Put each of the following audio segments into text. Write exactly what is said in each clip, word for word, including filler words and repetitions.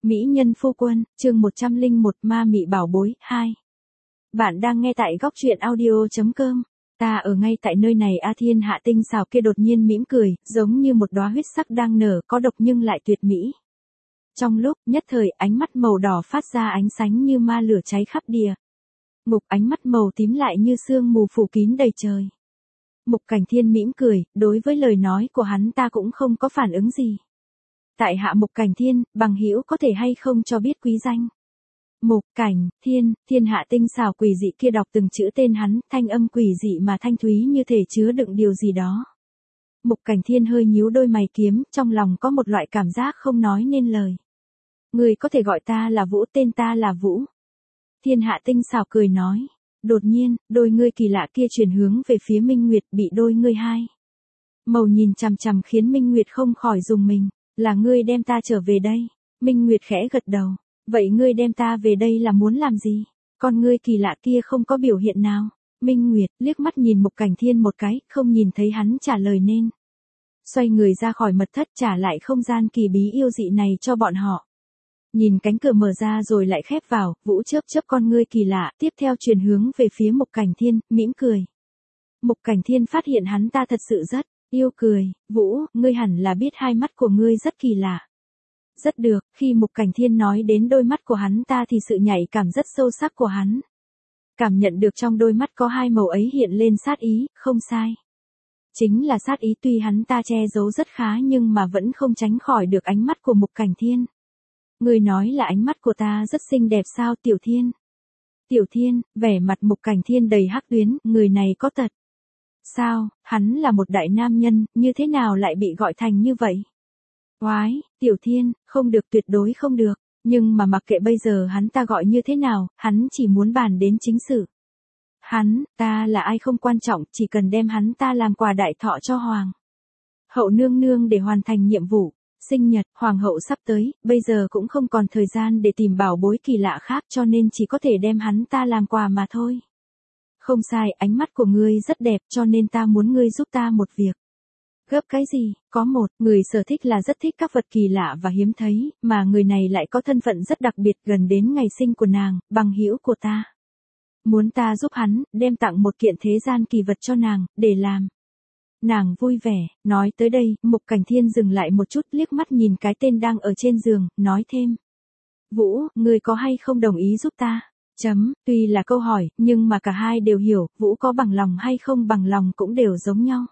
Mỹ nhân phu quân, chương một trăm lẻ một ma mị bảo bối, hai. Bạn đang nghe tại góc truyện audio chấm com. Ta ở ngay tại nơi này A Thiên Hạ tinh xảo kia đột nhiên mỉm cười, giống như một đóa huyết sắc đang nở, có độc nhưng lại tuyệt mỹ. Trong lúc, nhất thời, ánh mắt màu đỏ phát ra ánh sáng như ma lửa cháy khắp địa. Mục ánh mắt màu tím lại như sương mù phủ kín đầy trời. Mục Cảnh Thiên mỉm cười, đối với lời nói của hắn ta cũng không có phản ứng gì. Tại hạ Mục Cảnh Thiên, bằng hữu có thể hay không cho biết quý danh. Mục Cảnh Thiên, thiên hạ tinh xảo quỷ dị kia đọc từng chữ tên hắn, thanh âm quỷ dị mà thanh thúy như thể chứa đựng điều gì đó. Mục Cảnh Thiên hơi nhíu đôi mày kiếm, trong lòng có một loại cảm giác không nói nên lời. Người có thể gọi ta là Vũ, tên ta là Vũ. Thiên hạ tinh xảo cười nói. Đột nhiên, đôi ngươi kỳ lạ kia chuyển hướng về phía Minh Nguyệt, bị đôi ngươi hai màu nhìn chằm chằm khiến Minh Nguyệt không khỏi rùng mình. Là ngươi đem ta trở về đây. Minh Nguyệt khẽ gật đầu. Vậy ngươi đem ta về đây là muốn làm gì? Con ngươi kỳ lạ kia không có biểu hiện nào. Minh Nguyệt liếc mắt nhìn Mục Cảnh Thiên một cái, không nhìn thấy hắn trả lời nên. Xoay người ra khỏi mật thất trả lại không gian kỳ bí yêu dị này cho bọn họ. Nhìn cánh cửa mở ra rồi lại khép vào, Vũ chớp chớp con ngươi kỳ lạ, tiếp theo chuyển hướng về phía Mục Cảnh Thiên, mỉm cười. Mục Cảnh Thiên phát hiện hắn ta thật sự rất yêu cười. Vũ, ngươi hẳn là biết hai mắt của ngươi rất kỳ lạ. Rất được, khi Mục Cảnh Thiên nói đến đôi mắt của hắn ta thì sự nhạy cảm rất sâu sắc của hắn. Cảm nhận được trong đôi mắt có hai màu ấy hiện lên sát ý, không sai. Chính là sát ý, tuy hắn ta che giấu rất khá nhưng mà vẫn không tránh khỏi được ánh mắt của Mục Cảnh Thiên. Ngươi nói là ánh mắt của ta rất xinh đẹp sao Tiểu Thiên? Tiểu Thiên, vẻ mặt Mục Cảnh Thiên đầy hắc tuyến, người này có tật. Sao, hắn là một đại nam nhân, như thế nào lại bị gọi thành như vậy? Oái, Tiểu Thiên, không được, tuyệt đối không được, nhưng mà mặc kệ bây giờ hắn ta gọi như thế nào, hắn chỉ muốn bàn đến chính sự. Hắn, ta là ai không quan trọng, chỉ cần đem hắn ta làm quà đại thọ cho Hoàng hậu nương nương để hoàn thành nhiệm vụ. Sinh nhật, Hoàng hậu sắp tới, bây giờ cũng không còn thời gian để tìm bảo bối kỳ lạ khác cho nên chỉ có thể đem hắn ta làm quà mà thôi. Không sai, ánh mắt của ngươi rất đẹp cho nên ta muốn ngươi giúp ta một việc. Gấp cái gì? Có một, người sở thích là rất thích các vật kỳ lạ và hiếm thấy, mà người này lại có thân phận rất đặc biệt gần đến ngày sinh của nàng, bằng hữu của ta. Muốn ta giúp hắn, đem tặng một kiện thế gian kỳ vật cho nàng, để làm. Nàng vui vẻ, nói tới đây, Mục Cảnh Thiên dừng lại một chút liếc mắt nhìn cái tên đang ở trên giường, nói thêm. Vũ, ngươi có hay không đồng ý giúp ta? Chấm, tuy là câu hỏi, nhưng mà cả hai đều hiểu, Vũ có bằng lòng hay không bằng lòng cũng đều giống nhau.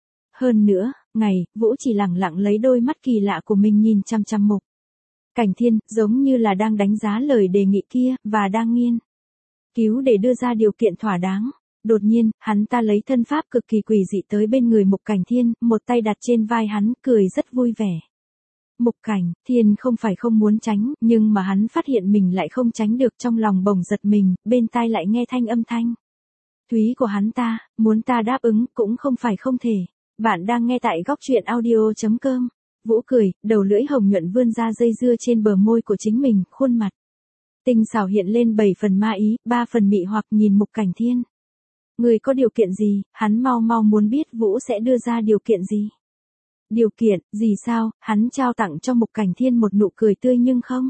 Hơn nữa, ngày, Vũ chỉ lặng lặng lấy đôi mắt kỳ lạ của mình nhìn chăm chăm Mục Cảnh Thiên, giống như là đang đánh giá lời đề nghị kia, và đang nghiên cứu để đưa ra điều kiện thỏa đáng. Đột nhiên, hắn ta lấy thân pháp cực kỳ quỷ dị tới bên người Mục Cảnh Thiên, một tay đặt trên vai hắn, cười rất vui vẻ. Mục Cảnh Thiên không phải không muốn tránh, nhưng mà hắn phát hiện mình lại không tránh được, trong lòng bồng giật mình, bên tai lại nghe thanh âm thanh thúy của hắn ta, muốn ta đáp ứng cũng không phải không thể. Bạn đang nghe tại góc truyện audio chấm com. Vũ cười, đầu lưỡi hồng nhuận vươn ra dây dưa trên bờ môi của chính mình, khuôn mặt tinh xảo hiện lên bảy phần ma ý, ba phần mị hoặc nhìn Mục Cảnh Thiên. Người có điều kiện gì? Hắn mau mau muốn biết Vũ sẽ đưa ra điều kiện gì. Điều kiện, gì sao? Hắn trao tặng cho Mục Cảnh Thiên một nụ cười tươi nhưng không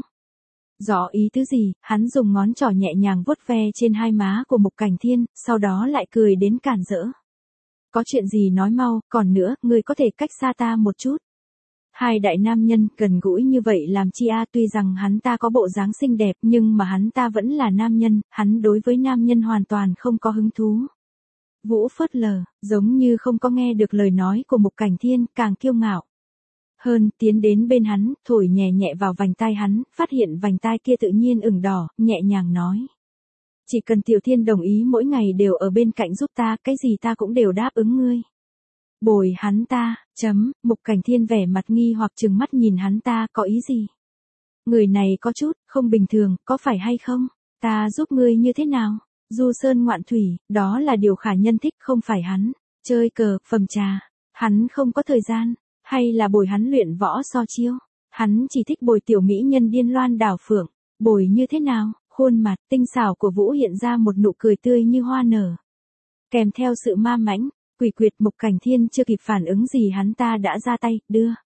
rõ ý tứ gì, hắn dùng ngón trỏ nhẹ nhàng vuốt ve trên hai má của Mục Cảnh Thiên, sau đó lại cười đến cản rỡ. Có chuyện gì nói mau, còn nữa, người có thể cách xa ta một chút. Hai đại nam nhân, gần gũi như vậy làm chi a, tuy rằng hắn ta có bộ dáng xinh đẹp nhưng mà hắn ta vẫn là nam nhân, hắn đối với nam nhân hoàn toàn không có hứng thú. Vũ phớt lờ, giống như không có nghe được lời nói của Mục Cảnh Thiên, càng kiêu ngạo hơn, tiến đến bên hắn, thổi nhẹ nhẹ vào vành tai hắn, phát hiện vành tai kia tự nhiên ửng đỏ, nhẹ nhàng nói. Chỉ cần Tiểu Thiên đồng ý mỗi ngày đều ở bên cạnh giúp ta, cái gì ta cũng đều đáp ứng ngươi. Bồi hắn ta, chấm, Mục Cảnh Thiên vẻ mặt nghi hoặc trừng mắt nhìn hắn ta, có ý gì? Người này có chút, không bình thường, có phải hay không? Ta giúp ngươi như thế nào? Du sơn ngoạn thủy, đó là điều Khả Nhân thích, không phải hắn. Chơi cờ, phẩm trà, hắn không có thời gian. Hay là bồi hắn luyện võ so chiêu? Hắn chỉ thích bồi tiểu mỹ nhân điên loan đảo phượng. Bồi như thế nào? Khuôn mặt tinh xảo của Vũ hiện ra một nụ cười tươi như hoa nở. Kèm theo sự ma mãnh, quỷ quyệt. Mục Cảnh Thiên chưa kịp phản ứng gì hắn ta đã ra tay, đưa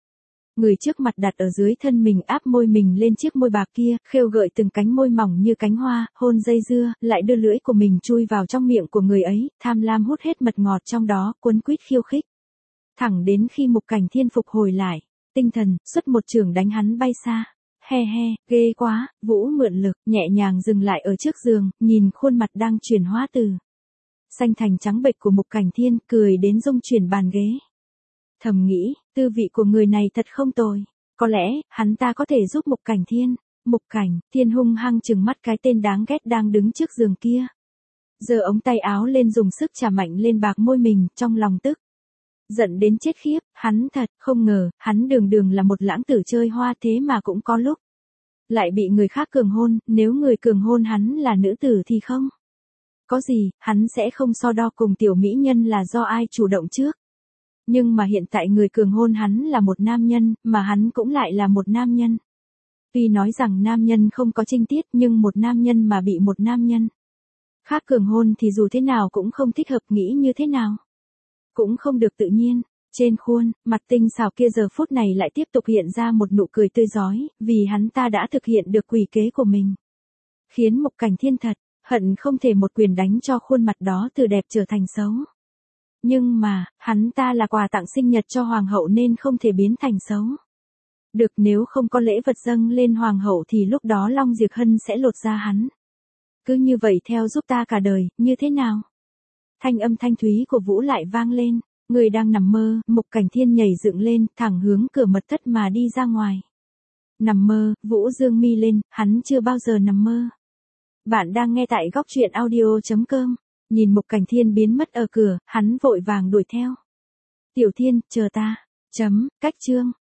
Người trước mặt đặt ở dưới thân mình áp môi mình lên chiếc môi bạc kia, khêu gợi từng cánh môi mỏng như cánh hoa, hôn dây dưa, lại đưa lưỡi của mình chui vào trong miệng của người ấy, tham lam hút hết mật ngọt trong đó, cuốn quýt khiêu khích. Thẳng đến khi Mục Cảnh Thiên phục hồi lại, tinh thần, xuất một chưởng đánh hắn bay xa. He he, ghê quá, Vũ mượn lực, nhẹ nhàng dừng lại ở trước giường, nhìn khuôn mặt đang chuyển hóa từ xanh thành trắng bệch của Mục Cảnh Thiên, cười đến rung chuyển bàn ghế. Thầm nghĩ, tư vị của người này thật không tồi. Có lẽ, hắn ta có thể giúp Mục Cảnh Thiên. Mục Cảnh Thiên hung hăng trừng mắt cái tên đáng ghét đang đứng trước giường kia. Giơ ống tay áo lên dùng sức chà mạnh lên bạc môi mình, trong lòng tức. Giận đến chết khiếp, hắn thật, không ngờ, hắn đường đường là một lãng tử chơi hoa thế mà cũng có lúc. Lại bị người khác cường hôn, nếu người cường hôn hắn là nữ tử thì không. Có gì, hắn sẽ không so đo cùng tiểu mỹ nhân là do ai chủ động trước. Nhưng mà hiện tại người cường hôn hắn là một nam nhân, mà hắn cũng lại là một nam nhân. Tuy nói rằng nam nhân không có trinh tiết nhưng một nam nhân mà bị một nam nhân khác cường hôn thì dù thế nào cũng không thích hợp, nghĩ như thế nào cũng không được tự nhiên. Trên khuôn mặt tinh xảo kia giờ phút này lại tiếp tục hiện ra một nụ cười tươi rói, vì hắn ta đã thực hiện được quỷ kế của mình. Khiến Mục Cảnh Thiên thật hận không thể một quyền đánh cho khuôn mặt đó từ đẹp trở thành xấu. Nhưng mà, hắn ta là quà tặng sinh nhật cho hoàng hậu nên không thể biến thành xấu. Được, nếu không có lễ vật dâng lên hoàng hậu thì lúc đó Long Diệp Hân sẽ lột da hắn. Cứ như vậy theo giúp ta cả đời, như thế nào? Thanh âm thanh thúy của Vũ lại vang lên. Người đang nằm mơ, Mục Cảnh Thiên nhảy dựng lên, thẳng hướng cửa mật thất mà đi ra ngoài. Nằm mơ, Vũ dương mi lên, hắn chưa bao giờ nằm mơ. Bạn đang nghe tại góc truyện audio chấm com. Nhìn Mục Cảnh Thiên biến mất ở cửa, hắn vội vàng đuổi theo. Tiểu Thiên, chờ ta. Chấm, cách chương.